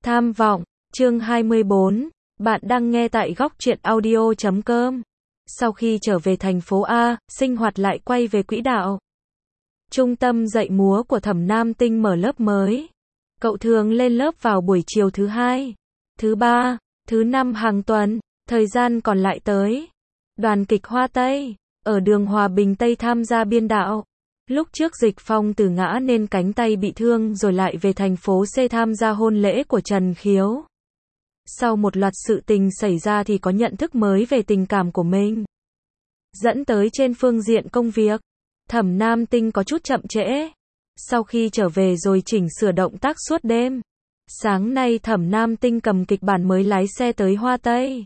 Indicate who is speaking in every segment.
Speaker 1: Tham vọng, chương 24, bạn đang nghe tại góc truyện audio.com. Sau khi trở về thành phố A, sinh hoạt lại quay về quỹ đạo. Trung tâm dạy múa của Thẩm Nam Tinh mở lớp mới. Cậu thường lên lớp vào buổi chiều thứ hai, thứ ba, thứ năm hàng tuần, thời gian còn lại tới. Đoàn kịch Hoa Tây, ở đường Hòa Bình Tây tham gia biên đạo. Lúc trước Dịch Phong từ ngã nên cánh tay bị thương rồi lại về thành phố C tham gia hôn lễ của Trần Khiếu. Sau một loạt sự tình xảy ra thì có nhận thức mới về tình cảm của mình. Dẫn tới trên phương diện công việc, Thẩm Nam Tinh có chút chậm trễ. Sau khi trở về rồi chỉnh sửa động tác suốt đêm. Sáng nay Thẩm Nam Tinh cầm kịch bản mới lái xe tới Hoa Tây.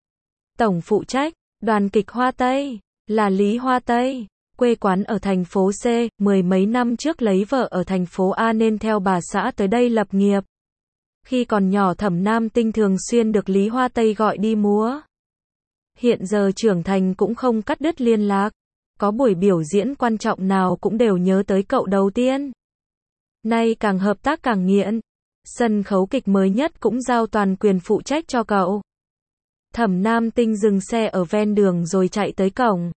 Speaker 1: Tổng phụ trách, đoàn kịch Hoa Tây, là Lý Hoa Tây. Quê quán ở thành phố C, mười mấy năm trước lấy vợ ở thành phố A nên theo bà xã tới đây lập nghiệp. Khi còn nhỏ Thẩm Nam Tinh thường xuyên được Lý Hoa Tây gọi đi múa. Hiện giờ trưởng thành cũng không cắt đứt liên lạc. Có buổi biểu diễn quan trọng nào cũng đều nhớ tới cậu đầu tiên. Nay càng hợp tác càng nghiện. Sân khấu kịch mới nhất cũng giao toàn quyền phụ trách cho cậu. Thẩm Nam Tinh dừng xe ở ven đường rồi chạy tới cổng.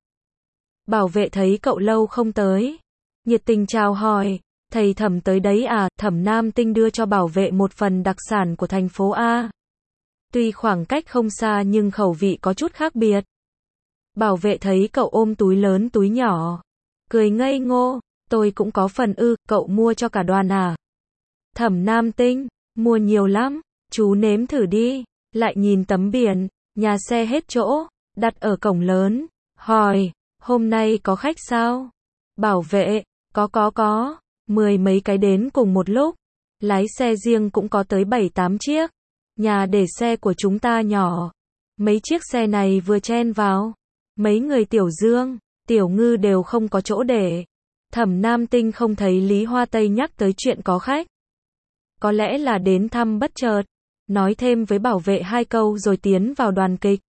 Speaker 1: Bảo vệ thấy cậu lâu không tới, nhiệt tình chào hỏi, thầy Thẩm tới đấy à? Thẩm Nam Tinh đưa cho bảo vệ một phần đặc sản của thành phố A. Tuy khoảng cách không xa nhưng khẩu vị có chút khác biệt. Bảo vệ thấy cậu ôm túi lớn túi nhỏ, cười ngây ngô, tôi cũng có phần ư, cậu mua cho cả đoàn à? Thẩm Nam Tinh, mua nhiều lắm, chú nếm thử đi, lại nhìn tấm biển, nhà xe hết chỗ, đặt ở cổng lớn, hỏi. Hôm nay có khách sao? Bảo vệ, có, mười mấy cái đến cùng một lúc. Lái xe riêng cũng có tới 7-8 chiếc. Nhà để xe của chúng ta nhỏ. Mấy chiếc xe này vừa chen vào. Mấy người Tiểu Dương, Tiểu Ngư đều không có chỗ để. Thẩm Nam Tinh không thấy Lý Hoa Tây nhắc tới chuyện có khách. Có lẽ là đến thăm bất chợt. Nói thêm với bảo vệ 2 câu rồi tiến vào đoàn kịch.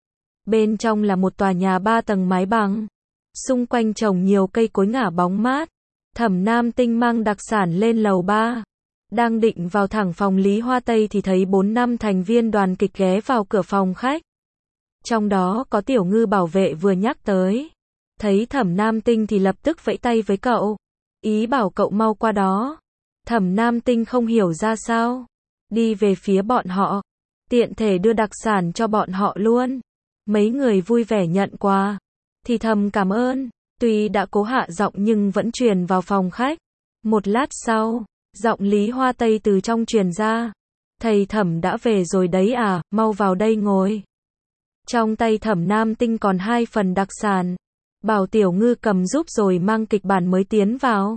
Speaker 1: Bên trong là một tòa nhà 3 tầng mái bằng. Xung quanh trồng nhiều cây cối ngả bóng mát. Thẩm Nam Tinh mang đặc sản lên lầu 3. Đang định vào thẳng phòng Lý Hoa Tây thì thấy 4-5 thành viên đoàn kịch ghé vào cửa phòng khách. Trong đó có Tiểu Ngư bảo vệ vừa nhắc tới. Thấy Thẩm Nam Tinh thì lập tức vẫy tay với cậu. Ý bảo cậu mau qua đó. Thẩm Nam Tinh không hiểu ra sao. Đi về phía bọn họ. Tiện thể đưa đặc sản cho bọn họ luôn. Mấy người vui vẻ nhận quà. Thì thầm cảm ơn. Tuy đã cố hạ giọng nhưng vẫn truyền vào phòng khách. Một lát sau, giọng Lý Hoa Tây từ trong truyền ra. Thầy Thẩm đã về rồi đấy à, mau vào đây ngồi. Trong tay Thẩm Nam Tinh còn 2 phần đặc sản. Bảo Tiểu Ngư cầm giúp rồi mang kịch bản mới tiến vào.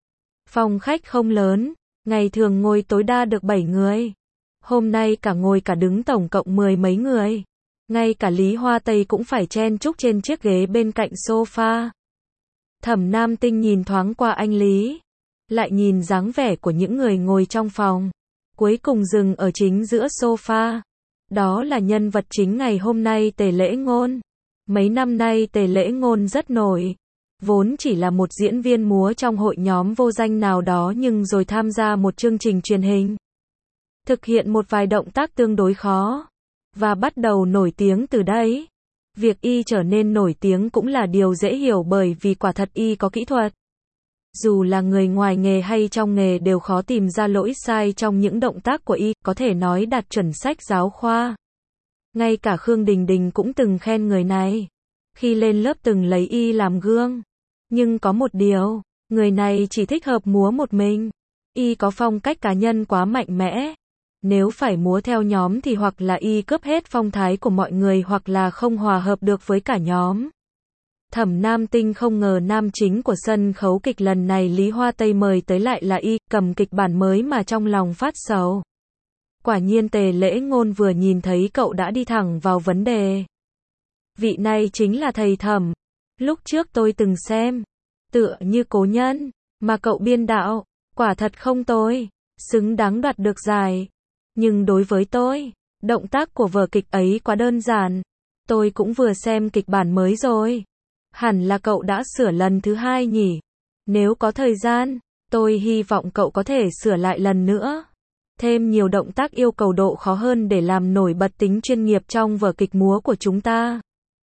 Speaker 1: Phòng khách không lớn, ngày thường ngồi tối đa được 7 người. Hôm nay cả ngồi cả đứng tổng cộng 10 mấy người. Ngay cả Lý Hoa Tây cũng phải chen chúc trên chiếc ghế bên cạnh sofa. Thẩm Nam Tinh nhìn thoáng qua anh Lý. Lại nhìn dáng vẻ của những người ngồi trong phòng. Cuối cùng dừng ở chính giữa sofa. Đó là nhân vật chính ngày hôm nay Tề Lễ Ngôn. Mấy năm nay Tề Lễ Ngôn rất nổi. Vốn chỉ là một diễn viên múa trong hội nhóm vô danh nào đó nhưng rồi tham gia một chương trình truyền hình. Thực hiện một vài động tác tương đối khó. Và bắt đầu nổi tiếng từ đấy. Việc y trở nên nổi tiếng cũng là điều dễ hiểu bởi vì quả thật y có kỹ thuật. Dù là người ngoài nghề hay trong nghề đều khó tìm ra lỗi sai trong những động tác của y, có thể nói đạt chuẩn sách giáo khoa. Ngay cả Khương Đình Đình cũng từng khen người này. Khi lên lớp từng lấy y làm gương. Nhưng có một điều, người này chỉ thích hợp múa một mình. Y có phong cách cá nhân quá mạnh mẽ. Nếu phải múa theo nhóm thì hoặc là y cướp hết phong thái của mọi người hoặc là không hòa hợp được với cả nhóm. Thẩm Nam Tinh không ngờ nam chính của sân khấu kịch lần này Lý Hoa Tây mời tới lại là y, cầm kịch bản mới mà trong lòng phát sầu. Quả nhiên Tề Lễ Ngôn vừa nhìn thấy cậu đã đi thẳng vào vấn đề. Vị này chính là thầy Thẩm. Lúc trước tôi từng xem. Tựa như Cố Nhân. Mà cậu biên đạo. Quả thật không tồi. Xứng đáng đoạt được giải. Nhưng đối với tôi, động tác của vở kịch ấy quá đơn giản. Tôi cũng vừa xem kịch bản mới rồi. Hẳn là cậu đã sửa lần thứ 2 nhỉ? Nếu có thời gian, tôi hy vọng cậu có thể sửa lại lần nữa. thêm nhiều động tác yêu cầu độ khó hơn để làm nổi bật tính chuyên nghiệp trong vở kịch múa của chúng ta.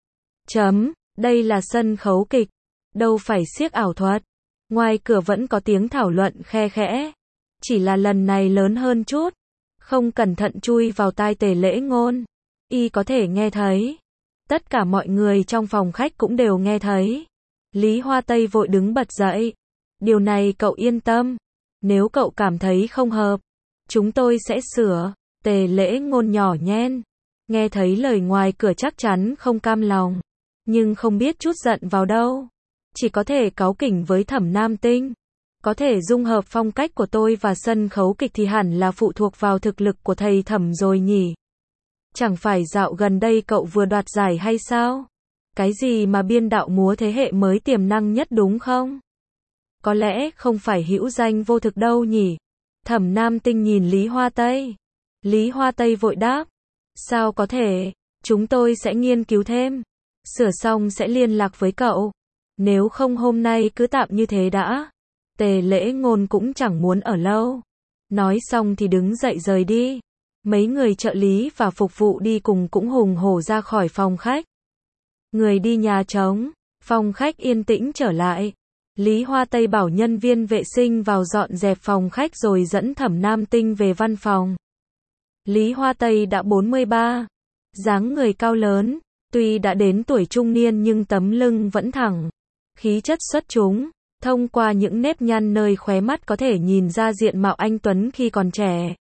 Speaker 1: Đây là sân khấu kịch, đâu phải xiếc ảo thuật. Ngoài cửa vẫn có tiếng thảo luận khe khẽ. Chỉ là lần này lớn hơn chút. Không cẩn thận chui vào tai Tề Lễ Ngôn. Y có thể nghe thấy. Tất cả mọi người trong phòng khách cũng đều nghe thấy. Lý Hoa Tây vội đứng bật dậy. Điều này cậu yên tâm. Nếu cậu cảm thấy không hợp, chúng tôi sẽ sửa. Tề Lễ Ngôn nhỏ nhen. Nghe thấy lời ngoài cửa chắc chắn không cam lòng. Nhưng không biết chút giận vào đâu. Chỉ có thể cáu kỉnh với Thẩm Nam Tinh. Có thể dung hợp phong cách của tôi và sân khấu kịch thì hẳn là phụ thuộc vào thực lực của thầy Thẩm rồi nhỉ. Chẳng phải dạo gần đây cậu vừa đoạt giải hay sao? Cái gì mà biên đạo múa thế hệ mới tiềm năng nhất đúng không? Có lẽ không phải hữu danh vô thực đâu nhỉ? Thẩm Nam Tinh nhìn Lý Hoa Tây. Lý Hoa Tây vội đáp. Sao có thể? Chúng tôi sẽ nghiên cứu thêm. Sửa xong sẽ liên lạc với cậu. Nếu không hôm nay cứ tạm như thế đã. Tề Lễ Ngôn cũng chẳng muốn ở lâu. Nói xong thì đứng dậy rời đi. Mấy người trợ lý và phục vụ đi cùng cũng hùng hổ ra khỏi phòng khách. Người đi nhà trống, phòng khách yên tĩnh trở lại. Lý Hoa Tây bảo nhân viên vệ sinh vào dọn dẹp phòng khách rồi dẫn Thẩm Nam Tinh về văn phòng. Lý Hoa Tây đã 43, dáng người cao lớn, tuy đã đến tuổi trung niên nhưng tấm lưng vẫn thẳng, khí chất xuất chúng, thông qua những nếp nhăn nơi khóe mắt có thể nhìn ra diện mạo anh tuấn khi còn trẻ.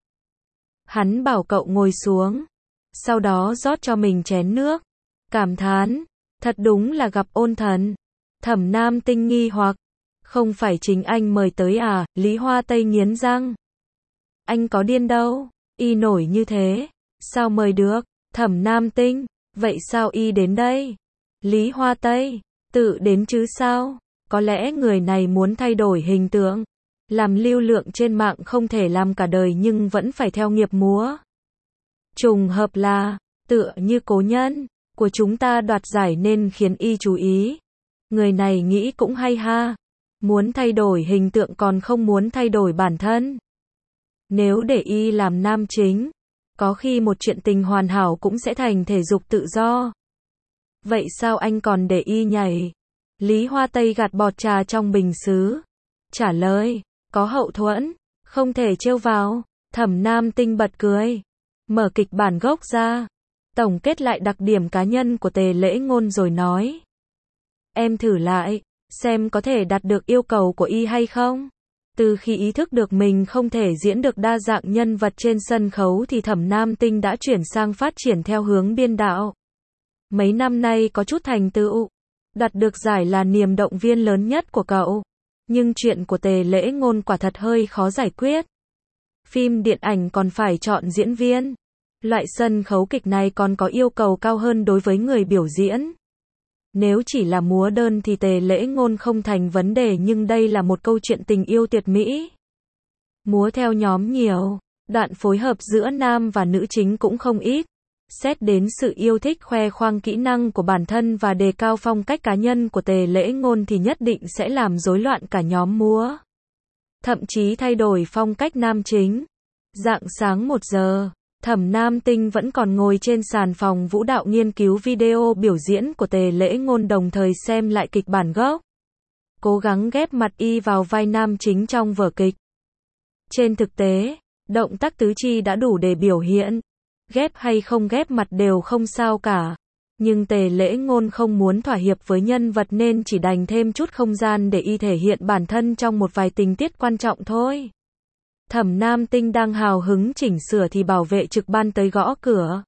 Speaker 1: Hắn bảo cậu ngồi xuống, sau đó rót cho mình chén nước, cảm thán, thật đúng là gặp ôn thần. Thẩm Nam Tinh nghi hoặc, không phải chính anh mời tới à? Lý Hoa Tây nghiến răng. Anh có điên đâu, y nổi như thế, sao mời được? Thẩm Nam Tinh, vậy sao y đến đây? Lý Hoa Tây, tự đến chứ sao? Có lẽ người này muốn thay đổi hình tượng, làm lưu lượng trên mạng không thể làm cả đời nhưng vẫn phải theo nghiệp múa. Trùng hợp là, tựa như cố nhân của chúng ta đoạt giải nên khiến y chú ý. Người này nghĩ cũng hay ha. Muốn thay đổi hình tượng còn không muốn thay đổi bản thân. Nếu để y làm nam chính, có khi một chuyện tình hoàn hảo cũng sẽ thành thể dục tự do. Vậy sao anh còn để y nhảy? Lý Hoa Tây gạt bọt trà trong bình sứ. Trả lời, có hậu thuẫn, không thể trêu vào. Thẩm Nam Tinh bật cười. Mở kịch bản gốc ra. Tổng kết lại đặc điểm cá nhân của Tề Lễ Ngôn rồi nói. Em thử lại, xem có thể đạt được yêu cầu của y hay không. Từ khi ý thức được mình không thể diễn được đa dạng nhân vật trên sân khấu thì Thẩm Nam Tinh đã chuyển sang phát triển theo hướng biên đạo. Mấy năm nay có chút thành tựu. Đạt được giải là niềm động viên lớn nhất của cậu. Nhưng chuyện của Tề Lễ Ngôn quả thật hơi khó giải quyết. Phim điện ảnh còn phải chọn diễn viên. Loại sân khấu kịch này còn có yêu cầu cao hơn đối với người biểu diễn. Nếu chỉ là múa đơn thì Tề Lễ Ngôn không thành vấn đề nhưng đây là một câu chuyện tình yêu tuyệt mỹ. Múa theo nhóm nhiều, đoạn phối hợp giữa nam và nữ chính cũng không ít. Xét đến sự yêu thích khoe khoang kỹ năng của bản thân và đề cao phong cách cá nhân của Tề Lễ Ngôn thì nhất định sẽ làm rối loạn cả nhóm múa. Thậm chí thay đổi phong cách nam chính. Rạng sáng 1 giờ, Thẩm Nam Tinh vẫn còn ngồi trên sàn phòng vũ đạo nghiên cứu video biểu diễn của Tề Lễ Ngôn đồng thời xem lại kịch bản gốc. Cố gắng ghép mặt y vào vai nam chính trong vở kịch. Trên thực tế, động tác tứ chi đã đủ để biểu hiện. Ghép hay không ghép mặt đều không sao cả. Nhưng Tề Lễ Ngôn không muốn thỏa hiệp với nhân vật nên chỉ đành thêm chút không gian để y thể hiện bản thân trong một vài tình tiết quan trọng thôi. Thẩm Nam Tinh đang hào hứng chỉnh sửa thì bảo vệ trực ban tới gõ cửa.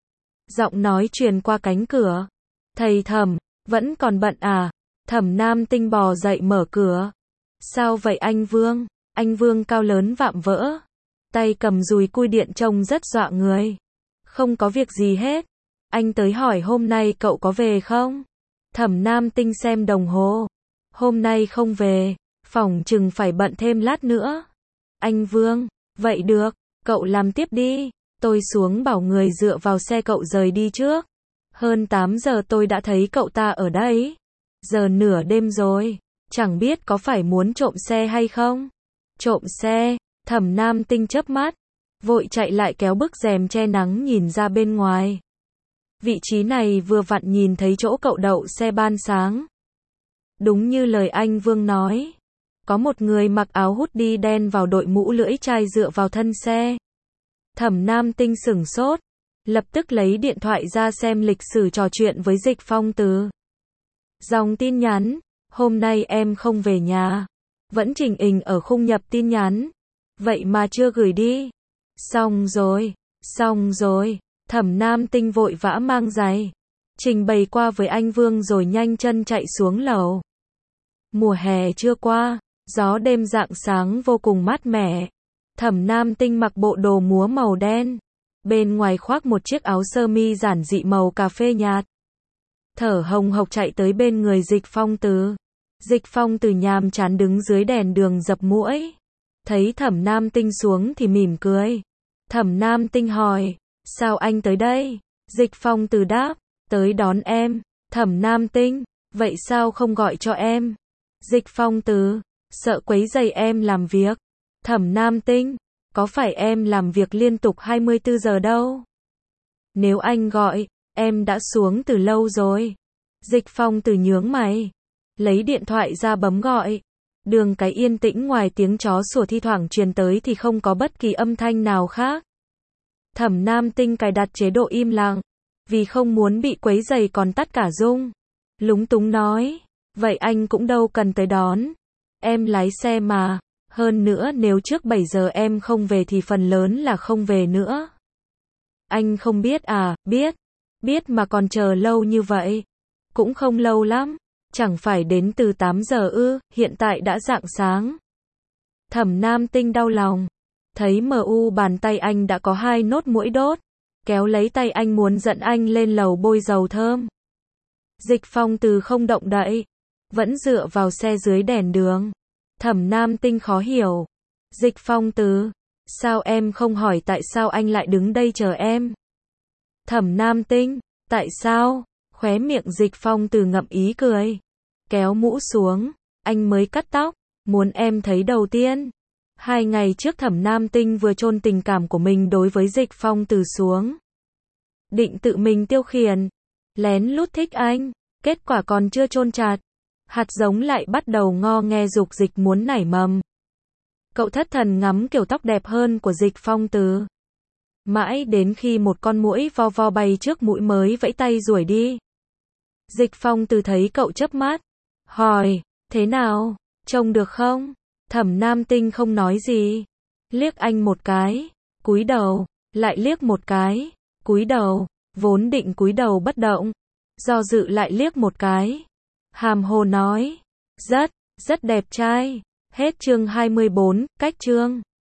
Speaker 1: Giọng nói truyền qua cánh cửa. Thầy Thẩm, vẫn còn bận à? Thẩm Nam Tinh bò dậy mở cửa. Sao vậy anh Vương? Anh Vương cao lớn vạm vỡ. Tay cầm dùi cui điện trông rất dọa người. Không có việc gì hết. Anh tới hỏi hôm nay cậu có về không? Thẩm Nam Tinh xem đồng hồ. Hôm nay không về, phỏng chừng phải bận thêm lát nữa. Anh Vương, vậy được, cậu làm tiếp đi. Tôi xuống bảo người dựa vào xe cậu rời đi trước. Hơn 8 giờ tôi đã thấy cậu ta ở đây. Giờ nửa đêm rồi, chẳng biết có phải muốn trộm xe hay không? Trộm xe, Thẩm Nam Tinh chớp mắt. vội chạy lại kéo bức rèm che nắng nhìn ra bên ngoài. Vị trí này vừa vặn nhìn thấy chỗ cậu đậu xe ban sáng. Đúng như lời anh Vương nói. Có một người mặc áo hoodie đen vào đội mũ lưỡi chai dựa vào thân xe. Thẩm Nam Tinh sửng sốt, lập tức lấy điện thoại ra xem lịch sử trò chuyện với Dịch Phong Từ. Dòng tin nhắn, hôm nay em không về nhà. Vẫn chỉnh hình ở khung nhập tin nhắn. Vậy mà chưa gửi đi. Xong rồi. Thẩm Nam Tinh vội vã mang giày. Trình bày qua với anh Vương rồi nhanh chân chạy xuống lầu. Mùa hè chưa qua, gió đêm rạng sáng vô cùng mát mẻ. Thẩm Nam Tinh mặc bộ đồ múa màu đen. Bên ngoài khoác một chiếc áo sơ mi giản dị màu cà phê nhạt. Thở hồng hộc chạy tới bên người Dịch Phong Từ. Dịch Phong Từ nhàm chán đứng dưới đèn đường dập muỗi. Thấy Thẩm Nam Tinh xuống thì mỉm cười. Thẩm Nam Tinh hỏi, sao anh tới đây? Dịch Phong Từ đáp, tới đón em. Thẩm Nam Tinh, vậy sao không gọi cho em? Dịch Phong Từ, sợ quấy rầy em làm việc. Thẩm Nam Tinh, có phải em làm việc liên tục 24 giờ đâu? Nếu anh gọi, em đã xuống từ lâu rồi. Dịch Phong Từ nhướng mày, lấy điện thoại ra bấm gọi. Đường cái yên tĩnh ngoài tiếng chó sủa thi thoảng truyền tới thì không có bất kỳ âm thanh nào khác. Thẩm Nam Tinh cài đặt chế độ im lặng, vì không muốn bị quấy rầy còn tắt cả rung. Lúng túng nói, vậy anh cũng đâu cần tới đón. Em lái xe mà, hơn nữa nếu trước 7 giờ em không về thì phần lớn là không về nữa. Anh không biết à? Biết mà còn chờ lâu như vậy. Cũng không lâu lắm, chẳng phải đến từ 8 giờ ư, hiện tại đã rạng sáng. Thẩm Nam Tinh đau lòng, thấy bàn tay anh đã có 2 nốt muỗi đốt, kéo lấy tay anh muốn dẫn anh lên lầu bôi dầu thơm. Dịch Phong Từ không động đậy, vẫn dựa vào xe dưới đèn đường. Thẩm Nam Tinh khó hiểu. Dịch Phong Từ, sao em không hỏi tại sao anh lại đứng đây chờ em? Thẩm Nam Tinh, tại sao? Khóe miệng Dịch Phong Từ ngậm ý cười. Kéo mũ xuống, anh mới cắt tóc, muốn em thấy đầu tiên. 2 ngày trước Thẩm Nam Tinh vừa chôn tình cảm của mình đối với Dịch Phong Từ xuống. Định tự mình tiêu khiển, lén lút thích anh, kết quả còn chưa chôn chặt. Hạt giống lại bắt đầu ngo nghe dục dịch muốn nảy mầm. Cậu thất thần ngắm kiểu tóc đẹp hơn của Dịch Phong Từ. Mãi đến khi một con muỗi vo vo bay trước mũi mới vẫy tay đuổi đi. Dịch Phong Từ thấy cậu chớp mắt, hỏi, thế nào, trông được không? Thẩm Nam Tinh không nói gì, liếc anh một cái, cúi đầu, lại liếc một cái, cúi đầu, vốn định cúi đầu bất động, do dự lại liếc một cái, hàm hồ nói, rất đẹp trai. Hết chương 24, cách chương